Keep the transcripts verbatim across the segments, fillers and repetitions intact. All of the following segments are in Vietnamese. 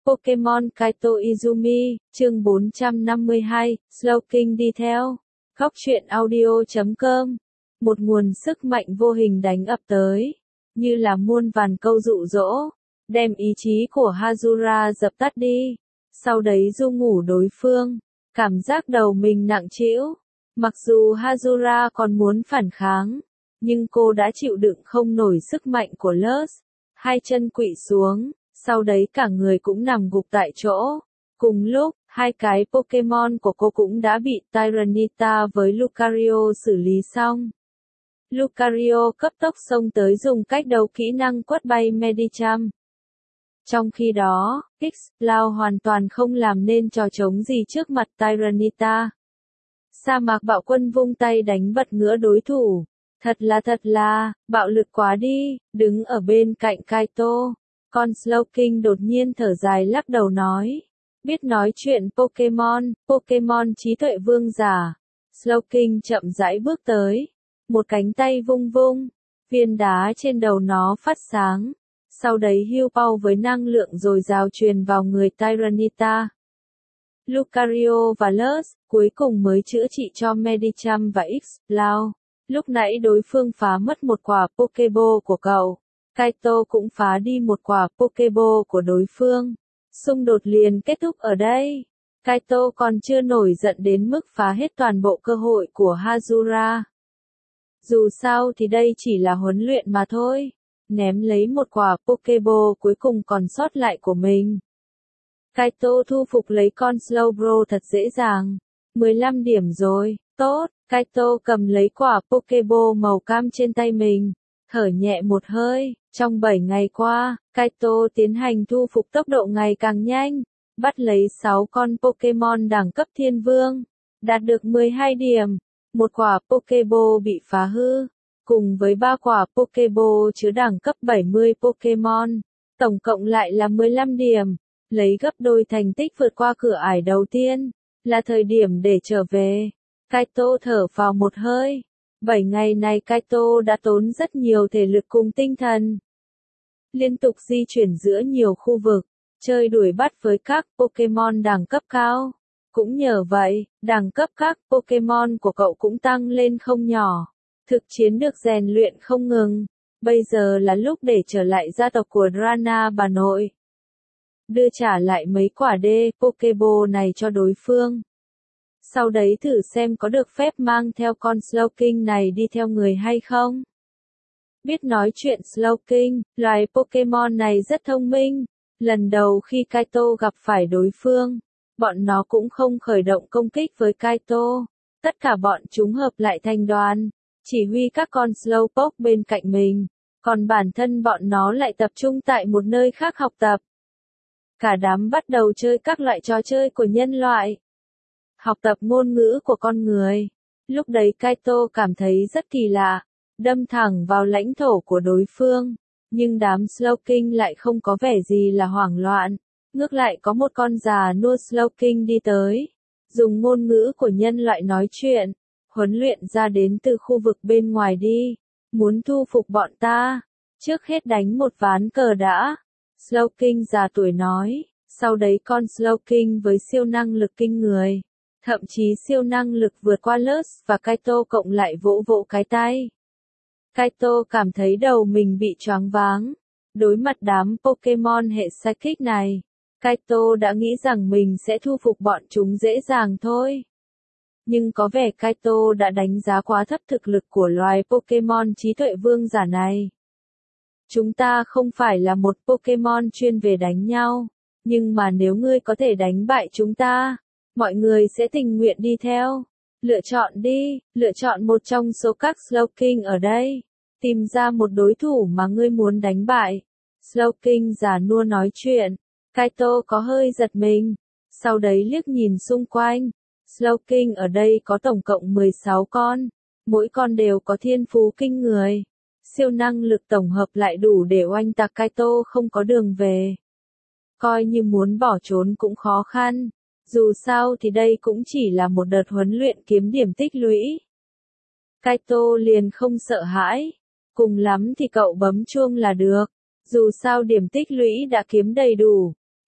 Pokemon Kaito Izumi, chương bốn trăm năm mươi hai, Slowking đi theo. Góc truyện audio chấm com. Một nguồn sức mạnh vô hình đánh ập tới, như là muôn vàn câu dụ dỗ, đem ý chí của Hazura dập tắt đi. Sau đấy du ngủ đối phương, cảm giác đầu mình nặng trĩu. Mặc dù Hazura còn muốn phản kháng, nhưng cô đã chịu đựng không nổi sức mạnh của Lurs. Hai chân quỵ xuống, sau đấy cả người cũng nằm gục tại chỗ. Cùng lúc, hai cái Pokemon của cô cũng đã bị Tyranitar với Lucario xử lý xong. Lucario cấp tốc xông tới dùng cách đấu kỹ năng quất bay Medicham. Trong khi đó, X-Lao hoàn toàn không làm nên trò trống gì trước mặt Tyranitar. Sa mạc bạo quân vung tay đánh bật ngửa đối thủ. Thật là thật là, bạo lực quá đi, đứng ở bên cạnh Kaito. Con Slowking đột nhiên thở dài lắc đầu nói. Biết nói chuyện Pokemon, Pokemon trí tuệ vương giả. Slowking chậm rãi bước tới. Một cánh tay vung vung, viên đá trên đầu nó phát sáng. Sau đấy hưu bao với năng lượng dồi dào truyền vào người Tyranitar. Lucario và Lurs cuối cùng mới chữa trị cho Medicham và X-Lao. Lúc nãy đối phương phá mất một quả Pokeball của cậu. Kaito cũng phá đi một quả Pokeball của đối phương. Xung đột liền kết thúc ở đây. Kaito còn chưa nổi giận đến mức phá hết toàn bộ cơ hội của Hazura. Dù sao thì đây chỉ là huấn luyện mà thôi. Ném lấy một quả Pokeball cuối cùng còn sót lại của mình. Kaito thu phục lấy con Slowbro thật dễ dàng. mười lăm điểm rồi, tốt. Kaito cầm lấy quả Pokeball màu cam trên tay mình. Thở nhẹ một hơi. Trong bảy ngày qua, Kaito tiến hành thu phục tốc độ ngày càng nhanh. Bắt lấy sáu con Pokemon đẳng cấp thiên vương. Đạt được mười hai điểm. Một quả Pokeball bị phá hư. Cùng với ba quả Pokeball chứa đẳng cấp bảy mươi Pokemon. Tổng cộng lại là mười lăm điểm. Lấy gấp đôi thành tích vượt qua cửa ải đầu tiên. Là thời điểm để trở về. Kaito thở vào một hơi. Bảy ngày này Kaito đã tốn rất nhiều thể lực cùng tinh thần. Liên tục di chuyển giữa nhiều khu vực. Chơi đuổi bắt với các Pokemon đẳng cấp cao. Cũng nhờ vậy, đẳng cấp các Pokemon của cậu cũng tăng lên không nhỏ. Thực chiến được rèn luyện không ngừng. Bây giờ là lúc để trở lại gia tộc của Drana bà nội. Đưa trả lại mấy quả đê Pokeball này cho đối phương. Sau đấy thử xem có được phép mang theo con Slowking này đi theo người hay không. Biết nói chuyện Slowking, loài Pokemon này rất thông minh. Lần đầu khi Kaito gặp phải đối phương, bọn nó cũng không khởi động công kích với Kaito. Tất cả bọn chúng hợp lại thành đoàn, chỉ huy các con Slowpoke bên cạnh mình. Còn bản thân bọn nó lại tập trung tại một nơi khác học tập. Cả đám bắt đầu chơi các loại trò chơi của nhân loại. Học tập ngôn ngữ của con người. Lúc đấy Kaito cảm thấy rất kỳ lạ. Đâm thẳng vào lãnh thổ của đối phương. Nhưng đám Slowking lại không có vẻ gì là hoảng loạn. Ngược lại có một con già nua Slowking đi tới. Dùng ngôn ngữ của nhân loại nói chuyện. Huấn luyện ra đến từ khu vực bên ngoài đi. Muốn thu phục bọn ta. Trước hết đánh một ván cờ đã. Slowking già tuổi nói. Sau đấy con Slowking với siêu năng lực kinh người. Thậm chí siêu năng lực vượt qua Lurs và Kaito cộng lại vỗ vỗ cái tay. Kaito cảm thấy đầu mình bị choáng váng. Đối mặt đám Pokemon hệ Psychic này, Kaito đã nghĩ rằng mình sẽ thu phục bọn chúng dễ dàng thôi. Nhưng có vẻ Kaito đã đánh giá quá thấp thực lực của loài Pokemon trí tuệ vương giả này. Chúng ta không phải là một Pokemon chuyên về đánh nhau, nhưng mà nếu ngươi có thể đánh bại chúng ta, mọi người sẽ tình nguyện đi theo. Lựa chọn đi, lựa chọn một trong số các Slowking ở đây. Tìm ra một đối thủ mà ngươi muốn đánh bại. Slowking già nua nói chuyện. Kaito có hơi giật mình. Sau đấy liếc nhìn xung quanh. Slowking ở đây có tổng cộng mười sáu con. Mỗi con đều có thiên phú kinh người. Siêu năng lực tổng hợp lại đủ để oanh tạc Kaito không có đường về. Coi như muốn bỏ trốn cũng khó khăn. Dù sao thì đây cũng chỉ là một đợt huấn luyện kiếm điểm tích lũy. Kaito liền không sợ hãi. Cùng lắm thì cậu bấm chuông là được. Dù sao điểm tích lũy đã kiếm đầy đủ.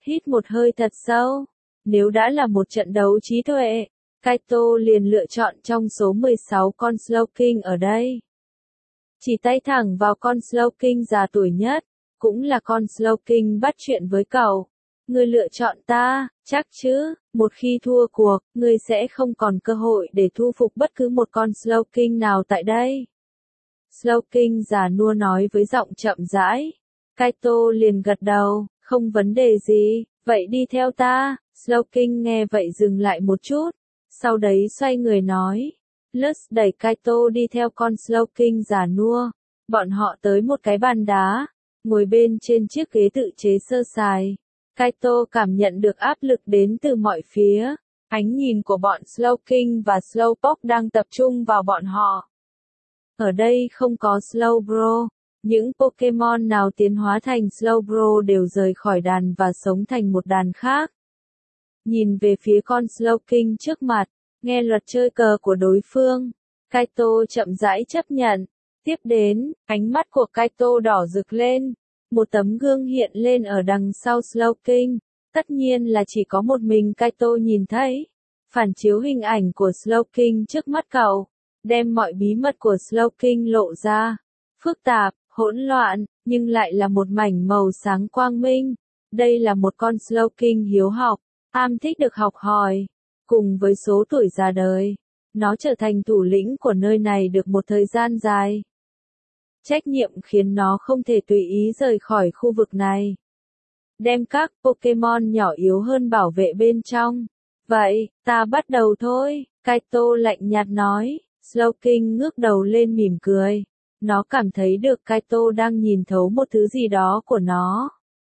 Hít một hơi thật sâu. Nếu đã là một trận đấu trí tuệ, Kaito liền lựa chọn trong số mười sáu con Slowking ở đây. Chỉ tay thẳng vào con Slowking già tuổi nhất, cũng là con Slowking bắt chuyện với cậu. Ngươi lựa chọn ta, chắc chứ, một khi thua cuộc, ngươi sẽ không còn cơ hội để thu phục bất cứ một con Slowking nào tại đây. Slowking già nua nói với giọng chậm rãi. Kaito liền gật đầu, không vấn đề gì, vậy đi theo ta. Slowking nghe vậy dừng lại một chút, sau đấy xoay người nói. Lutz đẩy Kaito đi theo con Slowking già nua. Bọn họ tới một cái bàn đá, ngồi bên trên chiếc ghế tự chế sơ sài. Kaito cảm nhận được áp lực đến từ mọi phía. Ánh nhìn của bọn Slowking và Slowpoke đang tập trung vào bọn họ. Ở đây không có Slowbro. Những Pokemon nào tiến hóa thành Slowbro đều rời khỏi đàn và sống thành một đàn khác. Nhìn về phía con Slowking trước mặt, nghe luật chơi cờ của đối phương, Kaito chậm rãi chấp nhận. Tiếp đến, ánh mắt của Kaito đỏ rực lên. Một tấm gương hiện lên ở đằng sau Slowking. Tất nhiên là chỉ có một mình Kaito nhìn thấy. Phản chiếu hình ảnh của Slowking trước mắt cậu, đem mọi bí mật của Slowking lộ ra. Phức tạp, hỗn loạn, nhưng lại là một mảnh màu sáng quang minh. Đây là một con Slowking hiếu học, ham thích được học hỏi. Cùng với số tuổi già đời, nó trở thành thủ lĩnh của nơi này được một thời gian dài. Trách nhiệm khiến nó không thể tùy ý rời khỏi khu vực này. Đem các Pokemon nhỏ yếu hơn bảo vệ bên trong. Vậy, ta bắt đầu thôi, Kaito lạnh nhạt nói. Slowking ngước đầu lên mỉm cười. Nó cảm thấy được Kaito đang nhìn thấu một thứ gì đó của nó.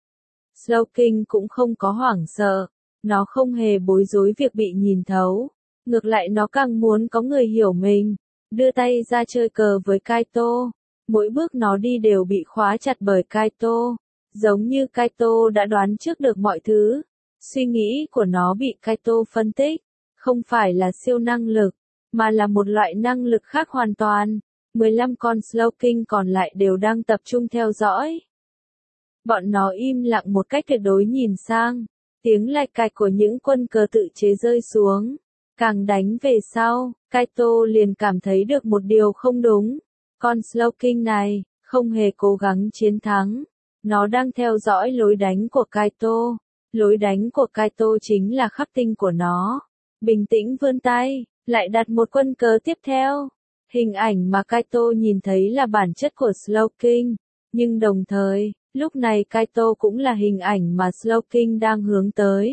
Slowking cũng không có hoảng sợ. Nó không hề bối rối việc bị nhìn thấu. Ngược lại nó càng muốn có người hiểu mình. Đưa tay ra chơi cờ với Kaito. Mỗi bước nó đi đều bị khóa chặt bởi Kaito. Giống như Kaito đã đoán trước được mọi thứ. Suy nghĩ của nó bị Kaito phân tích. Không phải là siêu năng lực, mà là một loại năng lực khác hoàn toàn. mười lăm con Slowking còn lại đều đang tập trung theo dõi. Bọn nó im lặng một cách tuyệt đối nhìn sang. Tiếng lạch cạch của những quân cờ tự chế rơi xuống. Càng đánh về sau, Kaito liền cảm thấy được một điều không đúng. Con Slowking này, không hề cố gắng chiến thắng. Nó đang theo dõi lối đánh của Kaito. Lối đánh của Kaito chính là khắc tinh của nó. Bình tĩnh vươn tay, lại đặt một quân cờ tiếp theo. Hình ảnh mà Kaito nhìn thấy là bản chất của Slowking. Nhưng đồng thời, lúc này Kaito cũng là hình ảnh mà Slowking đang hướng tới.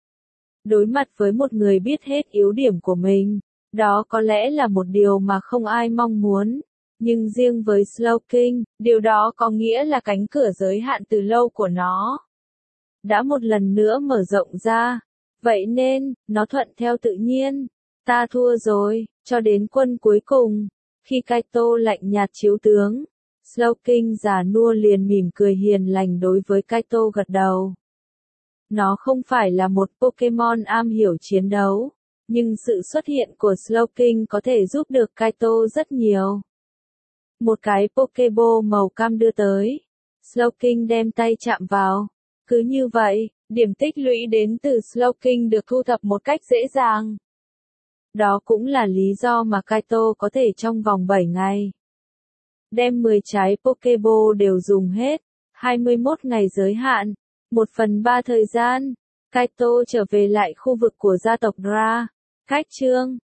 Đối mặt với một người biết hết yếu điểm của mình, đó có lẽ là một điều mà không ai mong muốn. Nhưng riêng với Slowking, điều đó có nghĩa là cánh cửa giới hạn từ lâu của nó đã một lần nữa mở rộng ra. Vậy nên, nó thuận theo tự nhiên. Ta thua rồi, cho đến quân cuối cùng. Khi Kaito lạnh nhạt chiếu tướng, Slowking già nua liền mỉm cười hiền lành đối với Kaito gật đầu. Nó không phải là một Pokemon am hiểu chiến đấu, nhưng sự xuất hiện của Slowking có thể giúp được Kaito rất nhiều. Một cái Pokeball màu cam đưa tới. Slowking đem tay chạm vào. Cứ như vậy, điểm tích lũy đến từ Slowking được thu thập một cách dễ dàng. Đó cũng là lý do mà Kaito có thể trong vòng bảy ngày đem mười trái Pokeball đều dùng hết. hai mươi mốt ngày giới hạn. một phần ba thời gian, Kaito trở về lại khu vực của gia tộc Ra. Cách chương